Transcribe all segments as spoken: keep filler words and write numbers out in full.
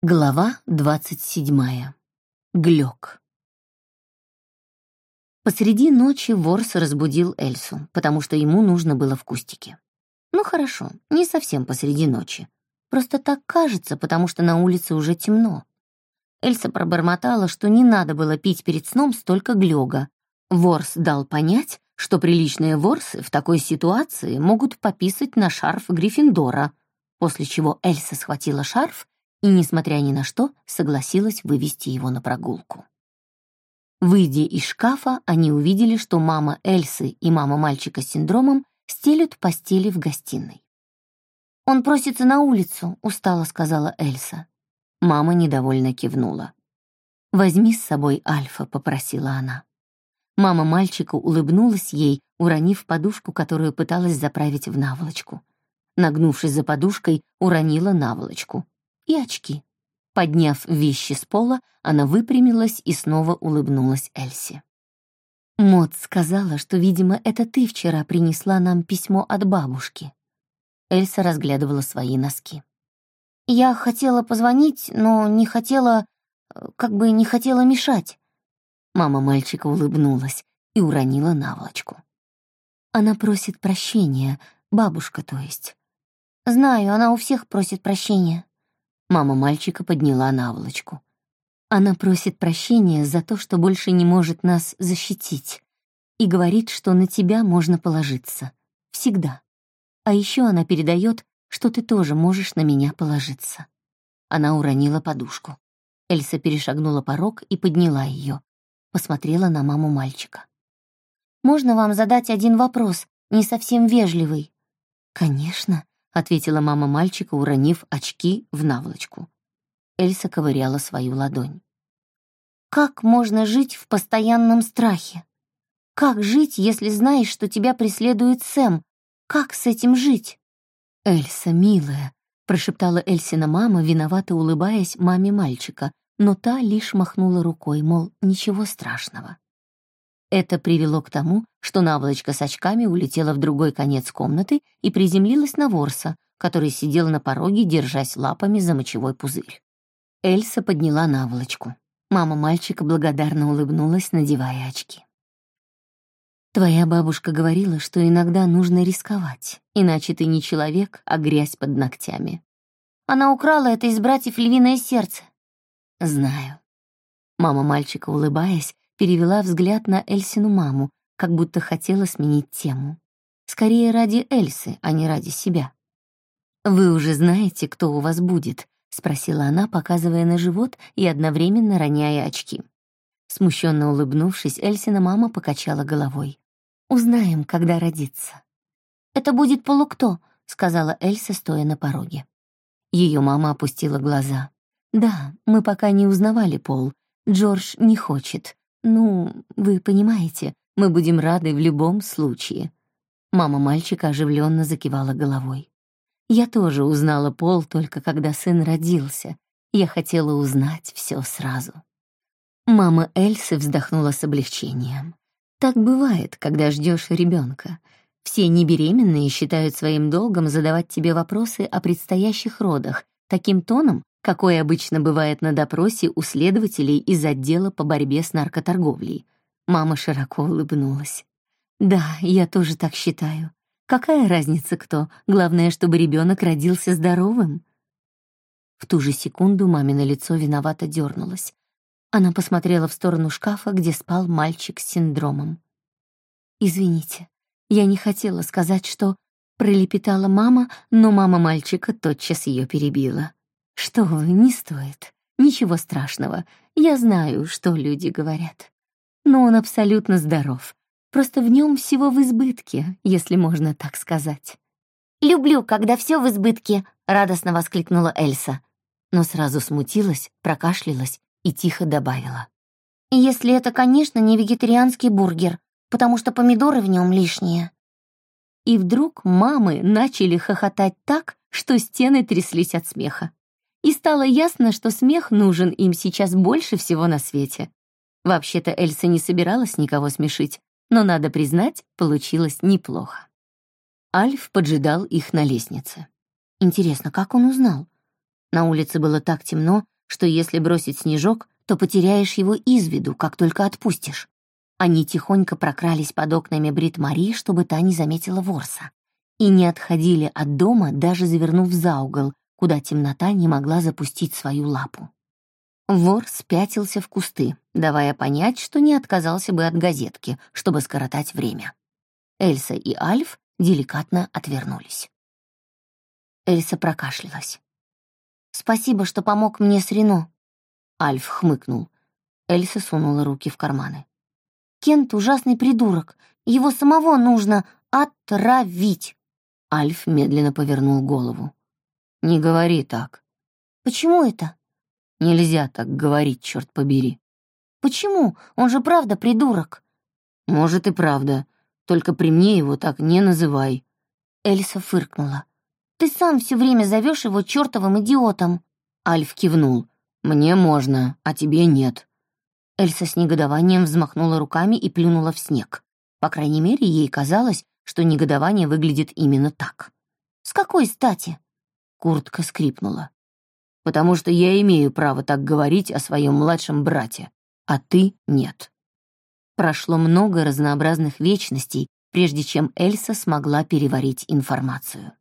Глава двадцать седьмая. Глёк. Посреди ночи Ворс разбудил Эльсу, потому что ему нужно было в кустике. Ну хорошо, не совсем посреди ночи. Просто так кажется, потому что на улице уже темно. Эльса пробормотала, что не надо было пить перед сном столько глёга. Ворс дал понять, что приличные ворсы в такой ситуации могут пописать на шарф Гриффиндора, после чего Эльса схватила шарф и, несмотря ни на что, согласилась вывести его на прогулку. Выйдя из шкафа, они увидели, что мама Эльсы и мама мальчика с синдромом стелют постели в гостиной. «Он просится на улицу», — устало сказала Эльса. Мама недовольно кивнула. «Возьми с собой Альфа», — попросила она. Мама мальчика улыбнулась ей, уронив подушку, которую пыталась заправить в наволочку. Нагнувшись за подушкой, уронила наволочку. И очки. Подняв вещи с пола, она выпрямилась и снова улыбнулась Эльсе. «Мот сказала, что, видимо, это ты вчера принесла нам письмо от бабушки». Эльса разглядывала свои носки. «Я хотела позвонить, но не хотела... как бы не хотела мешать». Мама мальчика улыбнулась и уронила наволочку. «Она просит прощения, бабушка, то есть». «Знаю, она у всех просит прощения». Мама мальчика подняла наволочку. Она просит прощения за то, что больше не может нас защитить, и говорит, что на тебя можно положиться. Всегда. А еще она передает, что ты тоже можешь на меня положиться. Она уронила подушку. Эльса перешагнула порог и подняла ее. Посмотрела на маму мальчика. «Можно вам задать один вопрос, не совсем вежливый?» «Конечно», — ответила мама мальчика, уронив очки в наволочку. Эльса ковыряла свою ладонь. «Как можно жить в постоянном страхе? Как жить, если знаешь, что тебя преследует Сэм? Как с этим жить?» «Эльса, милая», — прошептала Эльсина мама, виновато улыбаясь маме мальчика, но та лишь махнула рукой, мол, ничего страшного. Это привело к тому, что наволочка с очками улетела в другой конец комнаты и приземлилась на Ворса, который сидел на пороге, держась лапами за мочевой пузырь. Эльса подняла наволочку. Мама мальчика благодарно улыбнулась, надевая очки. «Твоя бабушка говорила, что иногда нужно рисковать, иначе ты не человек, а грязь под ногтями. Она украла это из братьев «Львиное сердце». «Знаю». Мама мальчика, улыбаясь, перевела взгляд на Эльсину маму, как будто хотела сменить тему. Скорее ради Эльсы, а не ради себя. «Вы уже знаете, кто у вас будет?» — спросила она, показывая на живот и одновременно роняя очки. Смущенно улыбнувшись, Эльсина мама покачала головой. «Узнаем, когда родится». «Это будет полукто», — сказала Эльса, стоя на пороге. Ее мама опустила глаза. «Да, мы пока не узнавали пол. Джордж не хочет. Ну, вы понимаете, мы будем рады в любом случае». Мама мальчика оживленно закивала головой. «Я тоже узнала пол только когда сын родился. Я хотела узнать все сразу». Мама Эльсы вздохнула с облегчением. Так бывает, когда ждешь ребенка. Все небеременные считают своим долгом задавать тебе вопросы о предстоящих родах таким тоном, какой обычно бывает на допросе у следователей из отдела по борьбе с наркоторговлей. Мама широко улыбнулась. «Да, я тоже так считаю. Какая разница кто? Главное, чтобы ребенок родился здоровым». В ту же секунду мамино лицо виновато дернулось. Она посмотрела в сторону шкафа, где спал мальчик с синдромом. «Извините, я не хотела сказать, что...» пролепетала мама, но мама мальчика тотчас ее перебила. «Что вы, не стоит. Ничего страшного. Я знаю, что люди говорят. Но он абсолютно здоров. Просто в нем всего в избытке, если можно так сказать». «Люблю, когда все в избытке», — радостно воскликнула Эльса. Но сразу смутилась, прокашлялась и тихо добавила. «Если это, конечно, не вегетарианский бургер, потому что помидоры в нем лишние». И вдруг мамы начали хохотать так, что стены тряслись от смеха. И стало ясно, что смех нужен им сейчас больше всего на свете. Вообще-то Эльса не собиралась никого смешить, но, надо признать, получилось неплохо. Альф поджидал их на лестнице. Интересно, как он узнал? На улице было так темно, что если бросить снежок, то потеряешь его из виду, как только отпустишь. Они тихонько прокрались под окнами Брит-Мари, чтобы та не заметила ворса, и не отходили от дома, даже завернув за угол, куда темнота не могла запустить свою лапу. Вор спятился в кусты, давая понять, что не отказался бы от газетки, чтобы скоротать время. Эльса и Альф деликатно отвернулись. Эльса прокашлялась. «Спасибо, что помог мне с Рено». Альф хмыкнул. Эльса сунула руки в карманы. «Кент — ужасный придурок. Его самого нужно отравить». Альф медленно повернул голову. «Не говори так». «Почему это?» «Нельзя так говорить, черт побери». «Почему? Он же правда придурок». «Может, и правда. Только при мне его так не называй». Эльса фыркнула. «Ты сам все время зовешь его чертовым идиотом». Альф кивнул. «Мне можно, а тебе нет». Эльса с негодованием взмахнула руками и плюнула в снег. По крайней мере, ей казалось, что негодование выглядит именно так. «С какой стати?» Куртка скрипнула. «Потому что я имею право так говорить о своем младшем брате, а ты нет». Прошло много разнообразных вечностей, прежде чем Эльса смогла переварить информацию.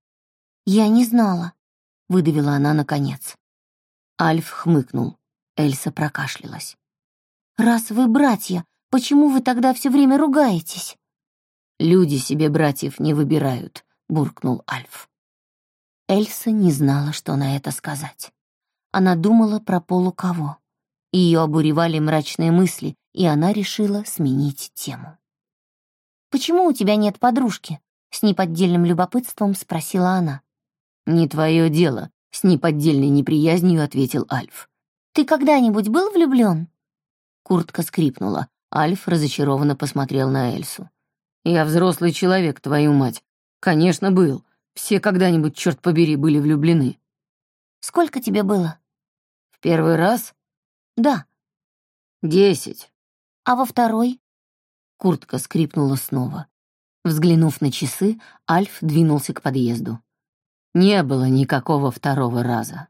«Я не знала», — выдавила она наконец. Альф хмыкнул. Эльса прокашлялась. «Раз вы братья, почему вы тогда все время ругаетесь?» «Люди себе братьев не выбирают», — буркнул Альф. Эльса не знала, что на это сказать. Она думала про полукого. Ее обуревали мрачные мысли, и она решила сменить тему. «Почему у тебя нет подружки?» — с неподдельным любопытством спросила она. «Не твое дело», — с неподдельной неприязнью ответил Альф. «Ты когда-нибудь был влюблен?» Куртка скрипнула. Альф разочарованно посмотрел на Эльсу. «Я взрослый человек, твою мать. Конечно, был. Все когда-нибудь, черт побери, были влюблены». «Сколько тебе было?» «В первый раз?» «Да». «Десять». «А во второй?» Куртка скрипнула снова. Взглянув на часы, Альф двинулся к подъезду. Не было никакого второго раза.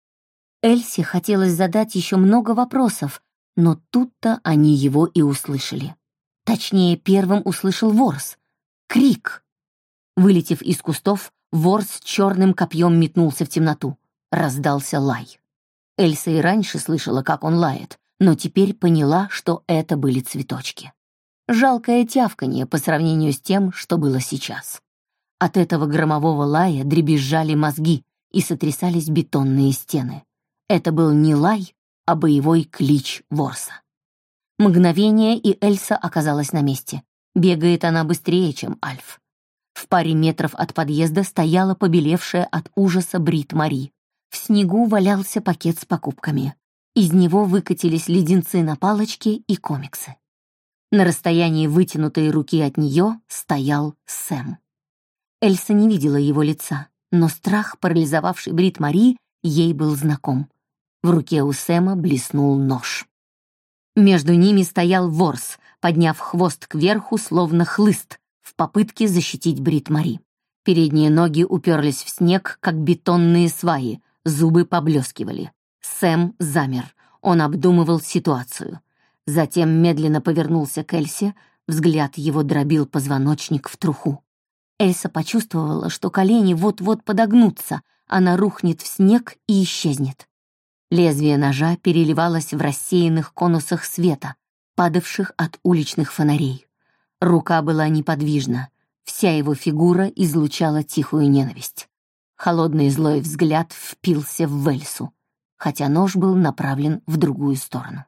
Эльсе хотелось задать еще много вопросов, но тут-то они его и услышали. Точнее, первым услышал ворс. Крик. Вылетев из кустов, ворс черным копьем метнулся в темноту. Раздался лай. Эльса и раньше слышала, как он лает, но теперь поняла, что это были цветочки. Жалкое тявканье по сравнению с тем, что было сейчас. От этого громового лая дребезжали мозги и сотрясались бетонные стены. Это был не лай, а боевой клич ворса. Мгновение, и Эльса оказалась на месте. Бегает она быстрее, чем Альф. В паре метров от подъезда стояла побелевшая от ужаса Брит-Мари. В снегу валялся пакет с покупками. Из него выкатились леденцы на палочке и комиксы. На расстоянии вытянутой руки от нее стоял Сэм. Эльса не видела его лица, но страх, парализовавший Брит-Мари, ей был знаком. В руке у Сэма блеснул нож. Между ними стоял ворс, подняв хвост кверху, словно хлыст, в попытке защитить Брит-Мари. Передние ноги уперлись в снег, как бетонные сваи, зубы поблескивали. Сэм замер, он обдумывал ситуацию. Затем медленно повернулся к Эльсе, взгляд его дробил позвоночник в труху. Эльса почувствовала, что колени вот-вот подогнутся, она рухнет в снег и исчезнет. Лезвие ножа переливалось в рассеянных конусах света, падавших от уличных фонарей. Рука была неподвижна, вся его фигура излучала тихую ненависть. Холодный злой взгляд впился в Эльсу, хотя нож был направлен в другую сторону.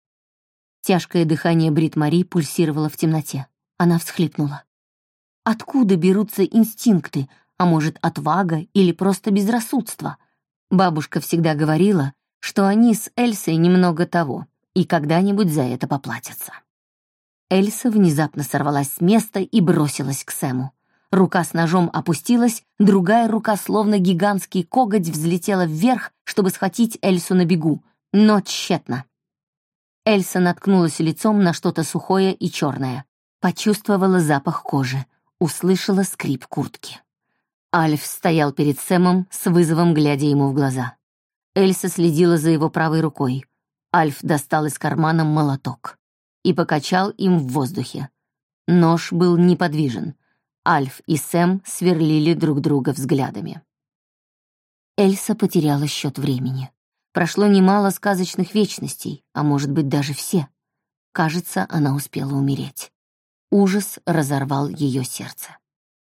Тяжкое дыхание Брит-Мари пульсировало в темноте. Она всхлипнула. Откуда берутся инстинкты, а может, отвага или просто безрассудство? Бабушка всегда говорила, что они с Эльсой немного того, и когда-нибудь за это поплатятся. Эльса внезапно сорвалась с места и бросилась к Сэму. Рука с ножом опустилась, другая рука, словно гигантский коготь, взлетела вверх, чтобы схватить Эльсу на бегу, но тщетно. Эльса наткнулась лицом на что-то сухое и черное, почувствовала запах кожи, услышала скрип куртки. Альф стоял перед Сэмом с вызовом, глядя ему в глаза. Эльса следила за его правой рукой. Альф достал из кармана молоток и покачал им в воздухе. Нож был неподвижен. Альф и Сэм сверлили друг друга взглядами. Эльса потеряла счет времени. Прошло немало сказочных вечностей, а может быть даже все. Кажется, она успела умереть. Ужас разорвал ее сердце.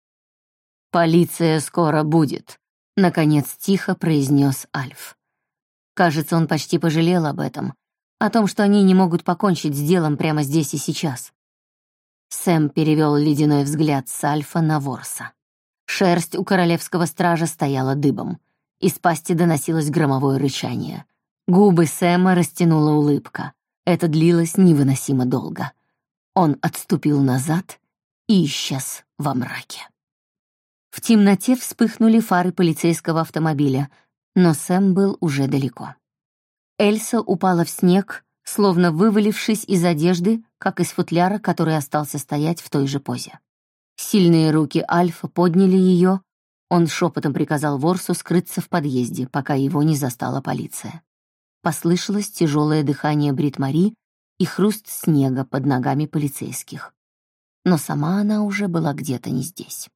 «Полиция скоро будет», — наконец тихо произнес Альф. Кажется, он почти пожалел об этом, о том, что они не могут покончить с делом прямо здесь и сейчас. Сэм перевел ледяной взгляд с Альфа на Ворса. Шерсть у королевского стража стояла дыбом. Из пасти доносилось громовое рычание. Губы Сэма растянула улыбка. Это длилось невыносимо долго. Он отступил назад и исчез во мраке. В темноте вспыхнули фары полицейского автомобиля, но Сэм был уже далеко. Эльса упала в снег, словно вывалившись из одежды, как из футляра, который остался стоять в той же позе. Сильные руки Альфа подняли ее. Он шепотом приказал Ворсу скрыться в подъезде, пока его не застала полиция. Послышалось тяжелое дыхание Брит-Мари и хруст снега под ногами полицейских. Но сама она уже была где-то не здесь.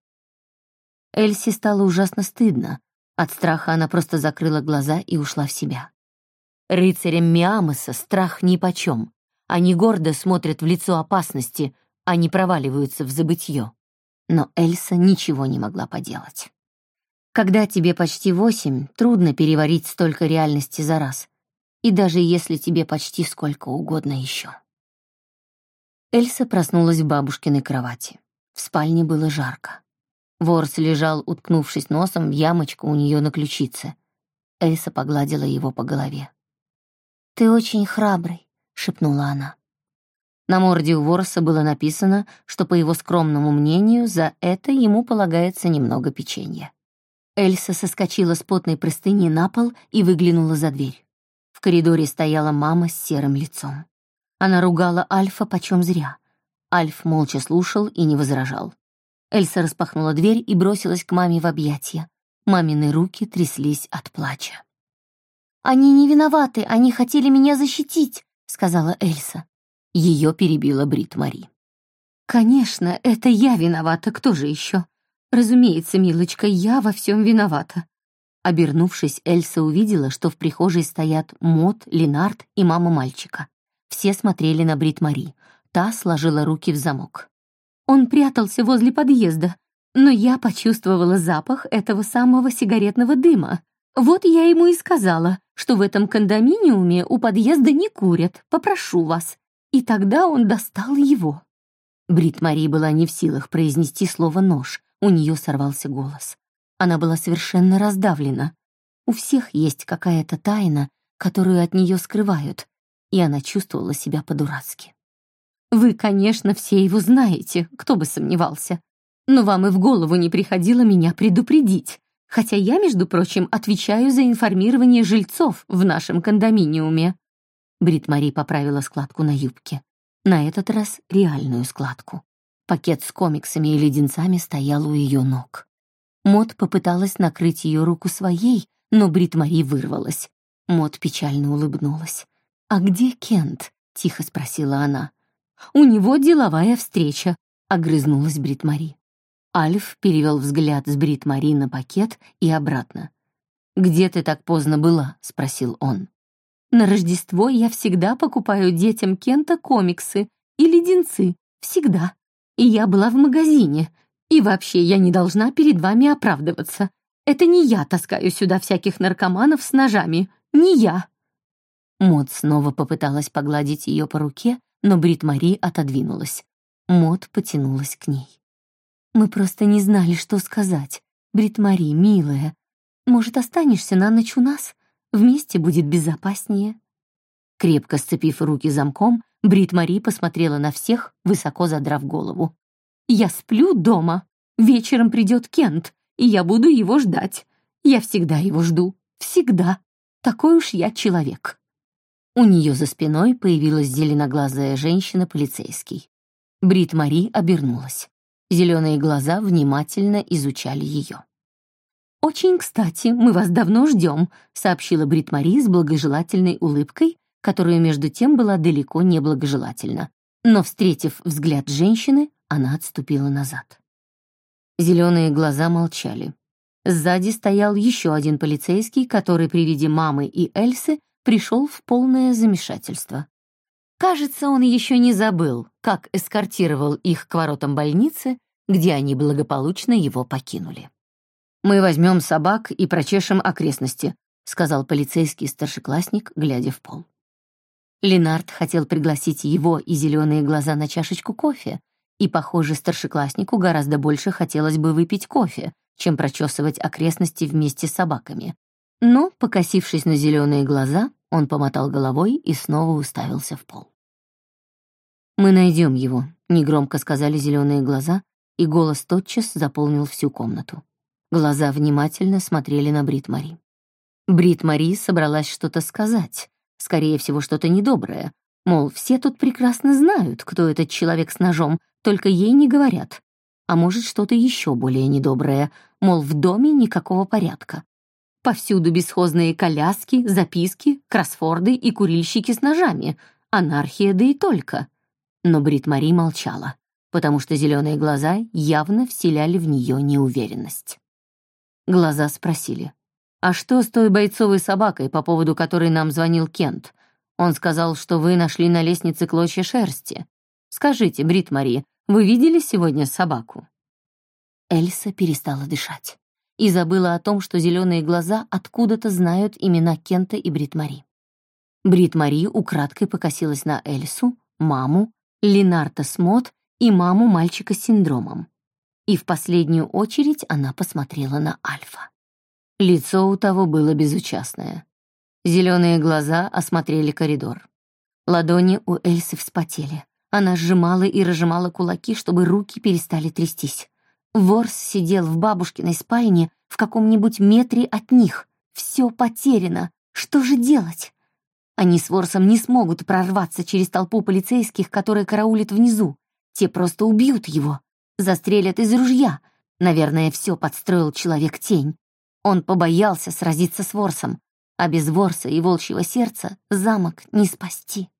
Эльсе стало ужасно стыдно. От страха она просто закрыла глаза и ушла в себя. Рыцарям Миамоса страх нипочем. Они гордо смотрят в лицо опасности, а не проваливаются в забытье. Но Эльса ничего не могла поделать. Когда тебе почти восемь, трудно переварить столько реальности за раз. И даже если тебе почти сколько угодно еще. Эльса проснулась в бабушкиной кровати. В спальне было жарко. Ворс лежал, уткнувшись носом в ямочку у нее на ключице. Эльса погладила его по голове. «Ты очень храбрый», — шепнула она. На морде у Ворса было написано, что, по его скромному мнению, за это ему полагается немного печенья. Эльса соскочила с потной простыни на пол и выглянула за дверь. В коридоре стояла мама с серым лицом. Она ругала Альфа почем зря. Альф молча слушал и не возражал. Эльса распахнула дверь и бросилась к маме в объятия. Мамины руки тряслись от плача. «Они не виноваты, они хотели меня защитить», — сказала Эльса. Ее перебила Брит-Мари. «Конечно, это я виновата, кто же еще? Разумеется, милочка, я во всем виновата». Обернувшись, Эльса увидела, что в прихожей стоят Мот, Ленард и мама мальчика. Все смотрели на Брит-Мари. Та сложила руки в замок. Он прятался возле подъезда, но я почувствовала запах этого самого сигаретного дыма. Вот я ему и сказала, что в этом кондоминиуме у подъезда не курят, попрошу вас. И тогда он достал его. Брит-Мари была не в силах произнести слово «нож», у нее сорвался голос. Она была совершенно раздавлена. У всех есть какая-то тайна, которую от нее скрывают, и она чувствовала себя по-дурацки. Вы, конечно, все его знаете, кто бы сомневался. Но вам и в голову не приходило меня предупредить, хотя я, между прочим, отвечаю за информирование жильцов в нашем кондоминиуме. Брит-Мари поправила складку на юбке. На этот раз реальную складку. Пакет с комиксами и леденцами стоял у ее ног. Мот попыталась накрыть ее руку своей, но Брит-Мари вырвалась. Мот печально улыбнулась. «А где Кент?» — тихо спросила она. «У него деловая встреча», — огрызнулась Брит-Мари. Альф перевел взгляд с Брит-Мари на пакет и обратно. «Где ты так поздно была?» — спросил он. «На Рождество я всегда покупаю детям Кента комиксы и леденцы. Всегда. И я была в магазине. И вообще я не должна перед вами оправдываться. Это не я таскаю сюда всяких наркоманов с ножами. Не я». Мот снова попыталась погладить ее по руке, но Брит-Мари отодвинулась. Мот потянулась к ней. «Мы просто не знали, что сказать. Брит-Мари, милая, может, останешься на ночь у нас? Вместе будет безопаснее». Крепко сцепив руки замком, Брит-Мари посмотрела на всех, высоко задрав голову. «Я сплю дома. Вечером придет Кент, и я буду его ждать. Я всегда его жду. Всегда. Такой уж я человек». У нее за спиной появилась зеленоглазая женщина-полицейский. Брит-Мари обернулась. Зеленые глаза внимательно изучали ее. «Очень кстати, мы вас давно ждем», — сообщила Брит Мари с благожелательной улыбкой, которая между тем была далеко не благожелательна. Но, встретив взгляд женщины, она отступила назад. Зеленые глаза молчали. Сзади стоял еще один полицейский, который при виде мамы и Эльсы пришел в полное замешательство. Кажется, он еще не забыл, как эскортировал их к воротам больницы, где они благополучно его покинули. «Мы возьмем собак и прочешем окрестности», — сказал полицейский старшеклассник, глядя в пол. Ленард хотел пригласить его и зеленые глаза на чашечку кофе, и, похоже, старшекласснику гораздо больше хотелось бы выпить кофе, чем прочесывать окрестности вместе с собаками. Но, покосившись на зеленые глаза, он помотал головой и снова уставился в пол. «Мы найдем его», — негромко сказали зеленые глаза, и голос тотчас заполнил всю комнату. Глаза внимательно смотрели на Брит Мари. Брит Мари собралась что-то сказать, скорее всего, что-то недоброе. Мол, все тут прекрасно знают, кто этот человек с ножом, только ей не говорят. А может, что-то еще более недоброе, мол, в доме никакого порядка. Повсюду бесхозные коляски, записки, кроссфорды и курильщики с ножами. Анархия, да и только. Но Брит Мари молчала, потому что зеленые глаза явно вселяли в нее неуверенность. Глаза спросили: «А что с той бойцовой собакой, по поводу которой нам звонил Кент? Он сказал, что вы нашли на лестнице клочья шерсти. Скажите, Брит Мари, вы видели сегодня собаку?» Эльса перестала дышать и забыла о том, что зеленые глаза откуда-то знают имена Кента и Брит Мари. Брит Мари украдкой покосилась на Эльсу, маму, Ленарта Смот и маму мальчика с синдромом. И в последнюю очередь она посмотрела на Альфа. Лицо у того было безучастное. Зеленые глаза осмотрели коридор. Ладони у Эльсы вспотели. Она сжимала и разжимала кулаки, чтобы руки перестали трястись. Ворс сидел в бабушкиной спальне в каком-нибудь метре от них. Все потеряно. Что же делать? Они с Ворсом не смогут прорваться через толпу полицейских, которые караулят внизу. Те просто убьют его. Застрелят из ружья. Наверное, все подстроил Человек-тень. Он побоялся сразиться с Ворсом, а без Ворса и волчьего сердца замок не спасти.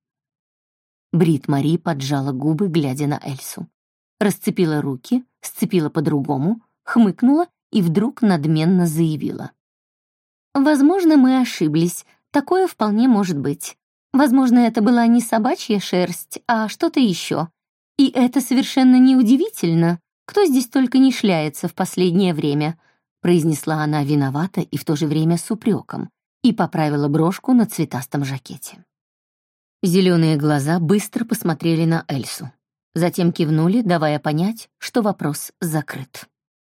Брит Мари поджала губы, глядя на Эльсу. Расцепила руки, сцепила по-другому, хмыкнула и вдруг надменно заявила: «Возможно, мы ошиблись. Такое вполне может быть. Возможно, это была не собачья шерсть, а что-то еще. И это совершенно неудивительно. Кто здесь только не шляется в последнее время», произнесла она виновато и в то же время с упреком, и поправила брошку на цветастом жакете. Зеленые глаза быстро посмотрели на Эльсу. Затем кивнули, давая понять, что вопрос закрыт.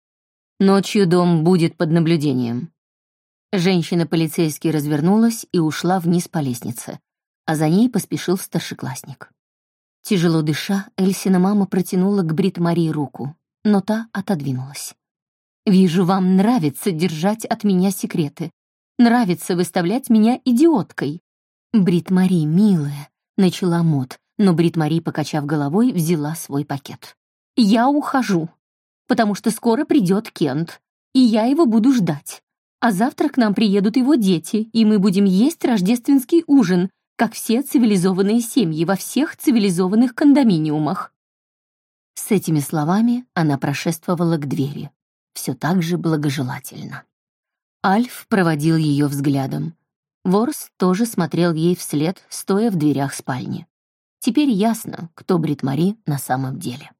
«Ночью дом будет под наблюдением». Женщина-полицейский развернулась и ушла вниз по лестнице, а за ней поспешил старшеклассник. Тяжело дыша, Эльсина мама протянула к Брит Мари руку, но та отодвинулась. «Вижу, вам нравится держать от меня секреты. Нравится выставлять меня идиоткой». «Брит Мари, милая», — начала Мот, но Брит Мари, покачав головой, взяла свой пакет. «Я ухожу, потому что скоро придет Кент, и я его буду ждать. А завтра к нам приедут его дети, и мы будем есть рождественский ужин, как все цивилизованные семьи во всех цивилизованных кондоминиумах». С этими словами она прошествовала к двери, все так же благожелательно. Альф проводил ее взглядом. Ворс тоже смотрел ей вслед, стоя в дверях спальни. Теперь ясно, кто Брит Мари на самом деле.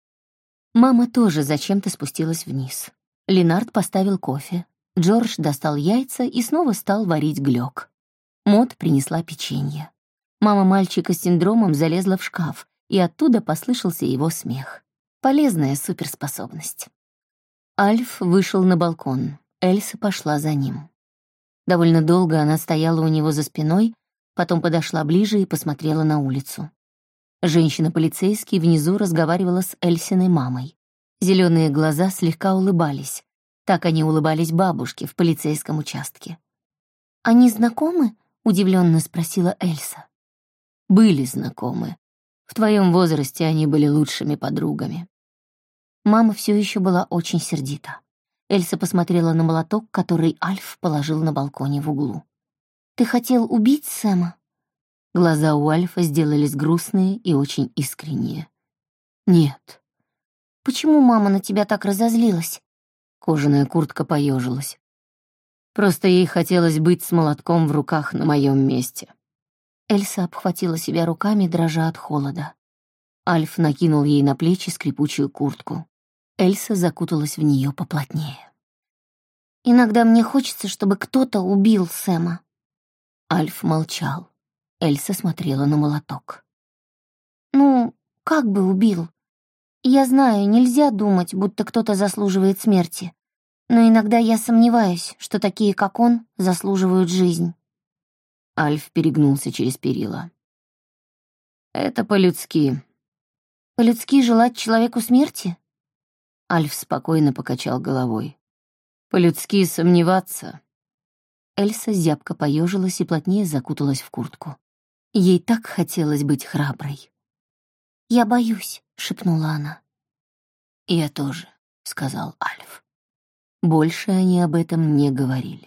Мама тоже зачем-то спустилась вниз. Ленард поставил кофе. Джордж достал яйца и снова стал варить глёк. Мот принесла печенье. Мама мальчика с синдромом залезла в шкаф, и оттуда послышался его смех. Полезная суперспособность. Альф вышел на балкон. Эльса пошла за ним. Довольно долго она стояла у него за спиной, потом подошла ближе и посмотрела на улицу. Женщина-полицейский внизу разговаривала с Эльсиной мамой. Зеленые глаза слегка улыбались. Так они улыбались бабушке в полицейском участке. «Они знакомы?» — удивленно спросила Эльса. «Были знакомы. В твоем возрасте они были лучшими подругами». Мама все еще была очень сердита. Эльса посмотрела на молоток, который Альф положил на балконе в углу. «Ты хотел убить Сэма?» Глаза у Альфа сделались грустные и очень искренние. «Нет». «Почему мама на тебя так разозлилась?» Кожаная куртка поежилась. «Просто ей хотелось быть с молотком в руках на моем месте». Эльса обхватила себя руками, дрожа от холода. Альф накинул ей на плечи скрипучую куртку. Эльса закуталась в нее поплотнее. «Иногда мне хочется, чтобы кто-то убил Сэма». Альф молчал. Эльса смотрела на молоток. «Ну, как бы убил? Я знаю, нельзя думать, будто кто-то заслуживает смерти. Но иногда я сомневаюсь, что такие, как он, заслуживают жизнь». Альф перегнулся через перила. «Это по-людски». «По-людски желать человеку смерти?» Альф спокойно покачал головой. «По-людски сомневаться». Эльса зябко поежилась и плотнее закуталась в куртку. Ей так хотелось быть храброй. «Я боюсь», — шепнула она. «Я тоже», — сказал Альф. Больше они об этом не говорили.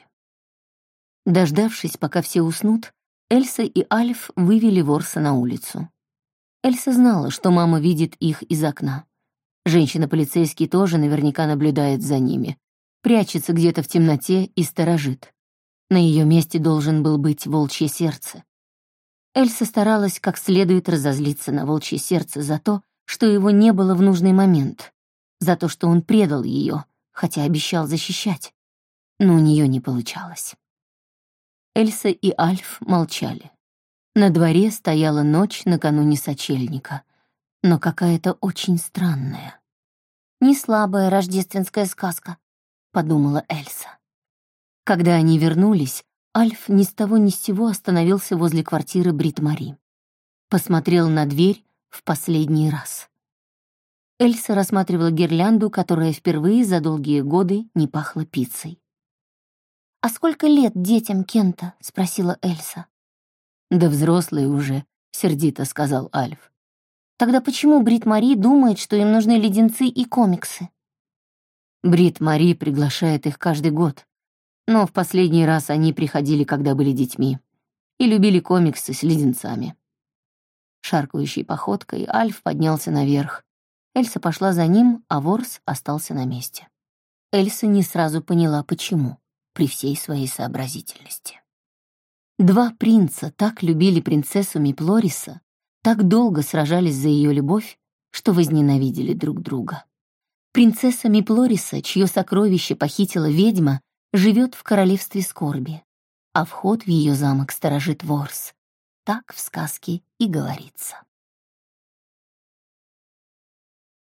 Дождавшись, пока все уснут, Эльса и Альф вывели Ворса на улицу. Эльса знала, что мама видит их из окна. Женщина-полицейский тоже наверняка наблюдает за ними, прячется где-то в темноте и сторожит. На ее месте должен был быть волчье сердце. Эльса старалась как следует разозлиться на волчье сердце за то, что его не было в нужный момент, за то, что он предал ее, хотя обещал защищать. Но у нее не получалось. Эльса и Альф молчали. На дворе стояла ночь накануне сочельника, но какая-то очень странная. «Не слабая рождественская сказка», — подумала Эльса. Когда они вернулись, Альф ни с того ни с сего остановился возле квартиры Брит-Мари. Посмотрел на дверь в последний раз. Эльса рассматривала гирлянду, которая впервые за долгие годы не пахла пиццей. «А сколько лет детям Кента?» — спросила Эльса. «Да взрослые уже», — сердито сказал Альф. «Тогда почему Брит-Мари думает, что им нужны леденцы и комиксы?» Брит-Мари приглашает их каждый год, но в последний раз они приходили, когда были детьми, и любили комиксы с леденцами. Шаркающей походкой Альф поднялся наверх. Эльса пошла за ним, а Ворс остался на месте. Эльса не сразу поняла, почему, при всей своей сообразительности. Два принца так любили принцессу Миплориса, так долго сражались за ее любовь, что возненавидели друг друга. Принцесса Миплориса, чье сокровище похитила ведьма, живет в королевстве скорби, а вход в ее замок сторожит Ворс. Так в сказке и говорится.